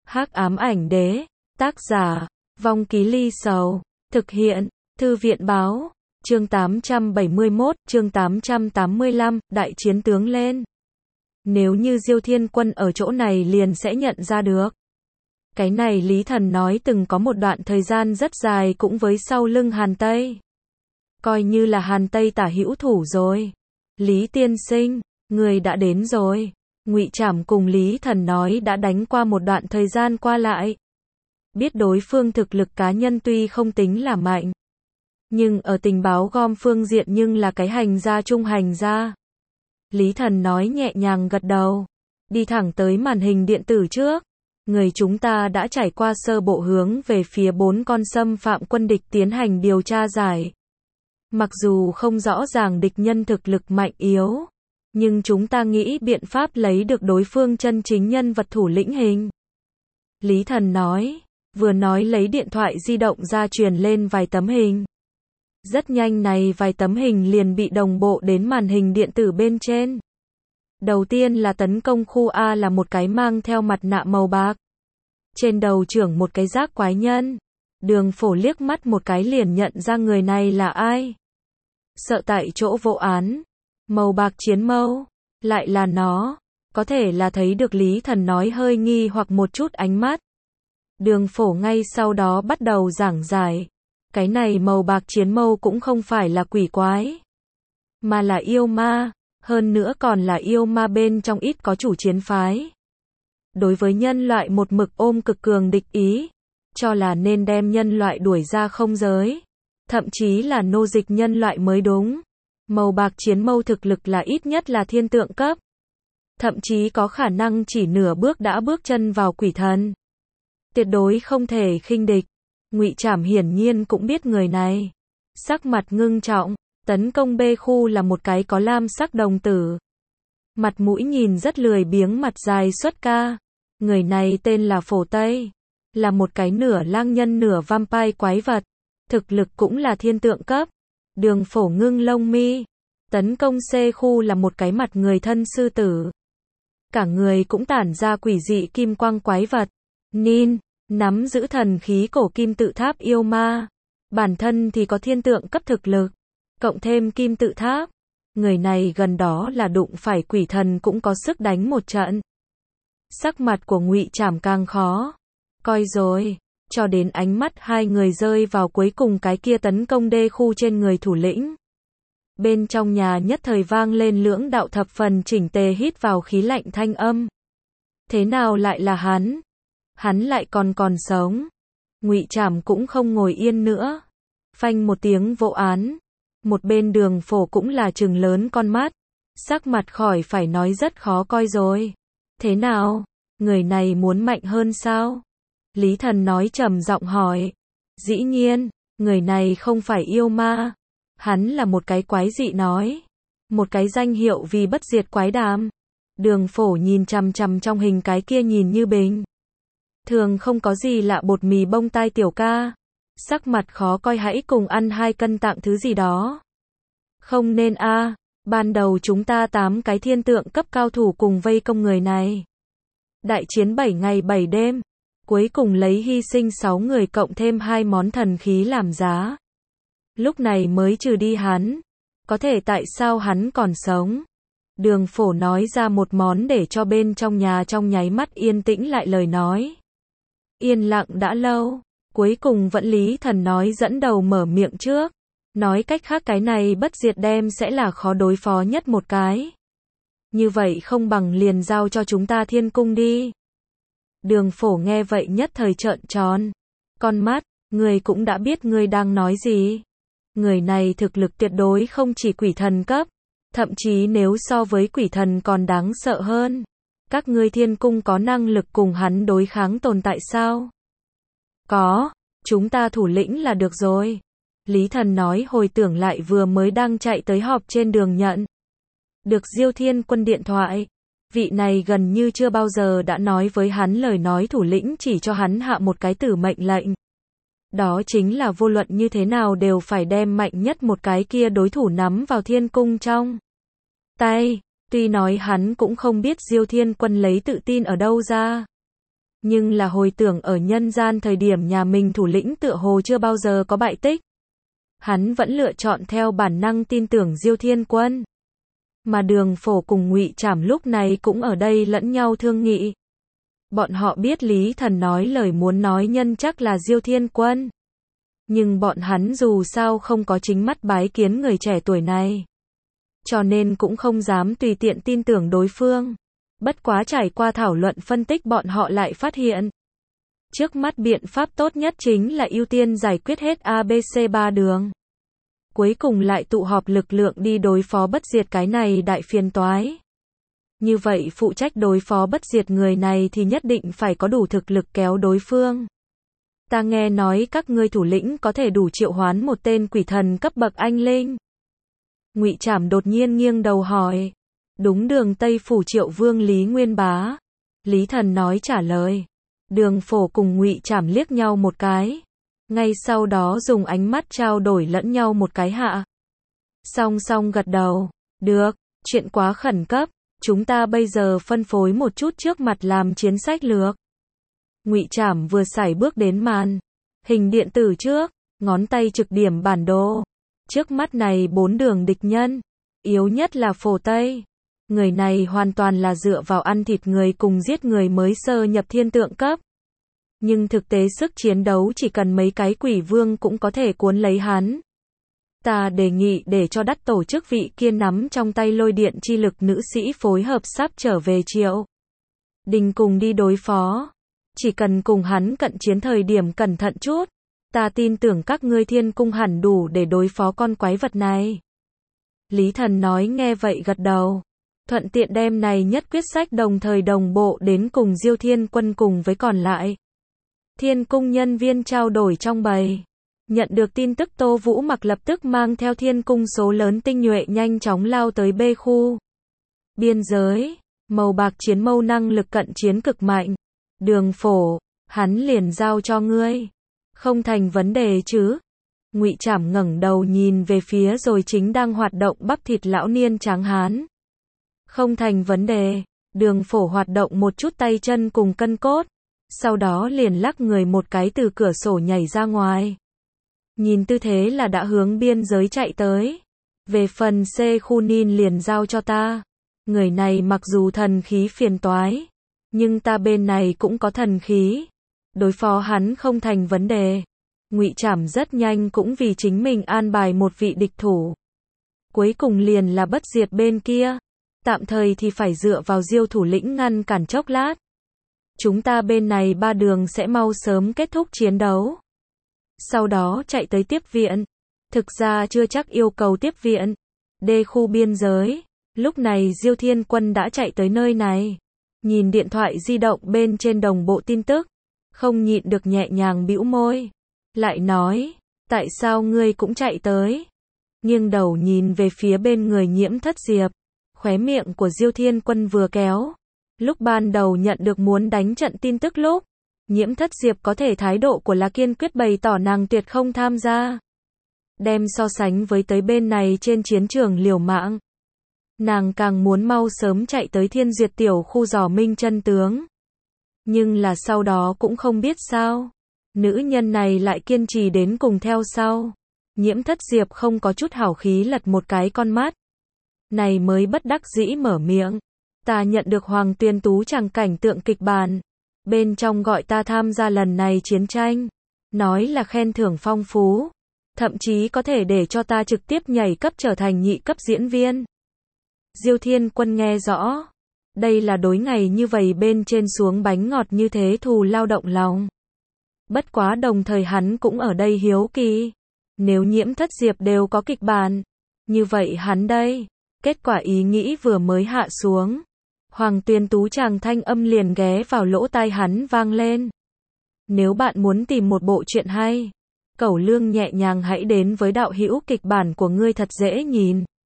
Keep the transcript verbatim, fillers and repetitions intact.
Hắc ám ảnh đế, tác giả, Vong Ký Ly Sầu, thực hiện, Thư viện báo, chương tám trăm bảy mươi mốt, chương tám trăm tám mươi lăm, đại chiến tướng lên. Nếu như Diêu Thiên Quân ở chỗ này liền sẽ nhận ra được. Cái này Lý Thần nói từng có một đoạn thời gian rất dài cũng với sau lưng Hàn Tây. Coi như là Hàn Tây tả hữu thủ rồi. Lý tiên sinh, người đã đến rồi. Ngụy Trảm cùng Lý Thần nói đã đánh qua một đoạn thời gian qua lại. Biết đối phương thực lực cá nhân tuy không tính là mạnh, nhưng ở tình báo gom phương diện nhưng là cái hành gia trung hành gia. Lý Thần nói nhẹ nhàng gật đầu, đi thẳng tới màn hình điện tử trước. Người chúng ta đã trải qua sơ bộ hướng về phía bốn con xâm phạm quân địch tiến hành điều tra giải. Mặc dù không rõ ràng địch nhân thực lực mạnh yếu, nhưng chúng ta nghĩ biện pháp lấy được đối phương chân chính nhân vật thủ lĩnh hình. Lý Thần nói, vừa nói lấy điện thoại di động ra truyền lên vài tấm hình. Rất nhanh này vài tấm hình liền bị đồng bộ đến màn hình điện tử bên trên. Đầu tiên là tấn công khu A là một cái mang theo mặt nạ màu bạc. Trên đầu trưởng một cái giác quái nhân. Đường Phổ liếc mắt một cái liền nhận ra người này là ai. Sợ tại chỗ vô án. Màu bạc chiến mâu. Lại là nó. Có thể là thấy được Lý Thần nói hơi nghi hoặc một chút ánh mắt. Đường Phổ ngay sau đó bắt đầu giảng giải. Cái này màu bạc chiến mâu cũng không phải là quỷ quái, mà là yêu ma. Hơn nữa còn là yêu ma bên trong ít có chủ chiến phái. Đối với nhân loại một mực ôm cực cường địch ý, cho là nên đem nhân loại đuổi ra không giới. Thậm chí là nô dịch nhân loại mới đúng. Màu bạc chiến mâu thực lực là ít nhất là thiên tượng cấp. Thậm chí có khả năng chỉ nửa bước đã bước chân vào quỷ thần. Tuyệt đối không thể khinh địch. Ngụy Trảm hiển nhiên cũng biết người này. Sắc mặt ngưng trọng. Tấn công B khu là một cái có lam sắc đồng tử. Mặt mũi nhìn rất lười biếng, mặt dài xuất ca. Người này tên là Phổ Tây. Là một cái nửa lang nhân nửa vampire quái vật. Thực lực cũng là thiên tượng cấp. Đường Phổ ngưng lông mi. Tấn công C khu là một cái mặt người thân sư tử. Cả người cũng tản ra quỷ dị kim quang quái vật. Nin, nắm giữ thần khí cổ kim tự tháp yêu ma. Bản thân thì có thiên tượng cấp thực lực. Cộng thêm kim tự tháp. Người này gần đó là đụng phải quỷ thần cũng có sức đánh một trận. Sắc mặt của Ngụy Trảm càng khó coi rồi. Cho đến ánh mắt hai người rơi vào cuối cùng cái kia tấn công D khu trên người thủ lĩnh. Bên trong nhà nhất thời vang lên lưỡng đạo thập phần chỉnh tề hít vào khí lạnh thanh âm. Thế nào lại là hắn? Hắn lại còn còn sống. Ngụy Trảm cũng không ngồi yên nữa. Phanh một tiếng vỗ án. Một bên Đường Phổ cũng là trừng lớn con mắt. Sắc mặt khỏi phải nói rất khó coi rồi. Thế nào? Người này muốn mạnh hơn sao? Lý Thần nói trầm giọng hỏi. Dĩ nhiên, người này không phải yêu ma. Hắn là một cái quái dị nói. Một cái danh hiệu vì bất diệt quái đàm. Đường Phổ nhìn chằm chằm trong hình cái kia nhìn như bình thường không có gì lạ bột mì bông tai tiểu ca. Sắc mặt khó coi, hãy cùng ăn hai cân tặng thứ gì đó. Không nên a, à, ban đầu chúng ta tám cái thiên tượng cấp cao thủ cùng vây công người này. Đại chiến bảy ngày bảy đêm, cuối cùng lấy hy sinh sáu người cộng thêm hai món thần khí làm giá. Lúc này mới trừ đi hắn. Có thể tại sao hắn còn sống? Đường Phổ nói ra một món để cho bên trong nhà trong nháy mắt yên tĩnh lại lời nói. Yên lặng đã lâu. Cuối cùng vẫn Lý Thần nói dẫn đầu mở miệng trước. Nói cách khác cái này bất diệt đem sẽ là khó đối phó nhất một cái. Như vậy không bằng liền giao cho chúng ta thiên cung đi. Đường Phổ nghe vậy nhất thời trợn tròn con mắt. Người cũng đã biết người đang nói gì. Người này thực lực tuyệt đối không chỉ quỷ thần cấp. Thậm chí nếu so với quỷ thần còn đáng sợ hơn. Các ngươi thiên cung có năng lực cùng hắn đối kháng tồn tại sao? Có, chúng ta thủ lĩnh là được rồi. Lý Thần nói hồi tưởng lại vừa mới đang chạy tới họp trên đường nhận được Diêu Thiên Quân điện thoại. Vị này gần như chưa bao giờ đã nói với hắn lời nói thủ lĩnh chỉ cho hắn hạ một cái tử mệnh lệnh. Đó chính là vô luận như thế nào đều phải đem mạnh nhất một cái kia đối thủ nắm vào thiên cung trong tay. Tuy nói hắn cũng không biết Diêu Thiên Quân lấy tự tin ở đâu ra. Nhưng là hồi tưởng ở nhân gian thời điểm nhà mình thủ lĩnh tựa hồ chưa bao giờ có bại tích. Hắn vẫn lựa chọn theo bản năng tin tưởng Diêu Thiên Quân. Mà Đường Phổ cùng Ngụy Trảm lúc này cũng ở đây lẫn nhau thương nghị. Bọn họ biết Lý Thần nói lời muốn nói nhân chắc là Diêu Thiên Quân. Nhưng bọn hắn dù sao không có chính mắt bái kiến người trẻ tuổi này. Cho nên cũng không dám tùy tiện tin tưởng đối phương. Bất quá trải qua thảo luận phân tích bọn họ lại phát hiện. Trước mắt biện pháp tốt nhất chính là ưu tiên giải quyết hết a bê xê ba đường. Cuối cùng lại tụ họp lực lượng đi đối phó bất diệt cái này đại phiền toái. Như vậy phụ trách đối phó bất diệt người này thì nhất định phải có đủ thực lực kéo đối phương. Ta nghe nói các ngươi thủ lĩnh có thể đủ triệu hoán một tên quỷ thần cấp bậc anh linh. Ngụy Trảm đột nhiên nghiêng đầu hỏi. Đúng, Đường Tây Phủ Triệu Vương Lý Nguyên Bá. Lý Thần nói trả lời. Đường Phổ cùng Ngụy Trảm liếc nhau một cái. Ngay sau đó dùng ánh mắt trao đổi lẫn nhau một cái hạ. Song song gật đầu. Được, chuyện quá khẩn cấp. Chúng ta bây giờ phân phối một chút trước mặt làm chiến sách lược. Ngụy Trảm vừa sải bước đến màn hình điện tử trước, ngón tay trực điểm bản đồ. Trước mắt này bốn đường địch nhân, yếu nhất là Phổ Tây. Người này hoàn toàn là dựa vào ăn thịt người cùng giết người mới sơ nhập thiên tượng cấp. Nhưng thực tế sức chiến đấu chỉ cần mấy cái quỷ vương cũng có thể cuốn lấy hắn. Ta đề nghị để cho đắt tổ chức vị kia nắm trong tay lôi điện chi lực nữ sĩ phối hợp sắp trở về Triệu Đình cùng đi đối phó. Chỉ cần cùng hắn cận chiến thời điểm cẩn thận chút. Ta tin tưởng các ngươi thiên cung hẳn đủ để đối phó con quái vật này. Lý Thần nói nghe vậy gật đầu. Thuận tiện đem này nhất quyết sách đồng thời đồng bộ đến cùng Diêu Thiên Quân cùng với còn lại. Thiên cung nhân viên trao đổi trong bầy. Nhận được tin tức Tô Vũ Mặc lập tức mang theo thiên cung số lớn tinh nhuệ nhanh chóng lao tới B khu. Biên giới, màu bạc chiến mâu năng lực cận chiến cực mạnh. Đường Phổ, hắn liền giao cho ngươi. Không thành vấn đề chứ. Ngụy Trảm ngẩng đầu nhìn về phía rồi chính đang hoạt động bắp thịt lão niên tráng hán. Không thành vấn đề. Đường Phổ hoạt động một chút tay chân cùng cân cốt. Sau đó liền lắc người một cái từ cửa sổ nhảy ra ngoài. Nhìn tư thế là đã hướng biên giới chạy tới. Về phần C khu Nin liền giao cho ta. Người này mặc dù thần khí phiền toái, nhưng ta bên này cũng có thần khí. Đối phó hắn không thành vấn đề. Ngụy Trảm rất nhanh cũng vì chính mình an bài một vị địch thủ. Cuối cùng liền là bất diệt bên kia. Tạm thời thì phải dựa vào Diêu thủ lĩnh ngăn cản chốc lát. Chúng ta bên này ba đường sẽ mau sớm kết thúc chiến đấu. Sau đó chạy tới tiếp viện. Thực ra chưa chắc yêu cầu tiếp viện. D khu biên giới. Lúc này Diêu Thiên Quân đã chạy tới nơi này. Nhìn điện thoại di động bên trên đồng bộ tin tức. Không nhịn được nhẹ nhàng bĩu môi. Lại nói, tại sao ngươi cũng chạy tới? Nghiêng đầu nhìn về phía bên người Nhiễm Thất Diệp. Khóe miệng của Diêu Thiên Quân vừa kéo. Lúc ban đầu nhận được muốn đánh trận tin tức lúc. Nhiễm Thất Diệp có thể thái độ của là kiên quyết bày tỏ nàng tuyệt không tham gia. Đem so sánh với tới bên này trên chiến trường liều mạng. Nàng càng muốn mau sớm chạy tới Thiên Duyệt tiểu khu dò minh chân tướng. Nhưng là sau đó cũng không biết sao. Nữ nhân này lại kiên trì đến cùng theo sau. Nhiễm Thất Diệp không có chút hảo khí lật một cái con mắt. Này mới bất đắc dĩ mở miệng. Ta nhận được Hoàng Tuyên Tú chẳng cảnh tượng kịch bản. Bên trong gọi ta tham gia lần này chiến tranh. Nói là khen thưởng phong phú. Thậm chí có thể để cho ta trực tiếp nhảy cấp trở thành nhị cấp diễn viên. Diêu Thiên Quân nghe rõ. Đây là đối ngày như vậy bên trên xuống bánh ngọt như thế thù lao động lòng. Bất quá đồng thời hắn cũng ở đây hiếu kỳ. Nếu Nhiễm Thất Diệp đều có kịch bản. Như vậy hắn đây. Kết quả ý nghĩ vừa mới hạ xuống. Hoàng Tuyên Tú chàng thanh âm liền ghé vào lỗ tai hắn vang lên. Nếu bạn muốn tìm một bộ truyện hay, Cẩu Lương nhẹ nhàng hãy đến với đạo hữu kịch bản của ngươi thật dễ nhìn.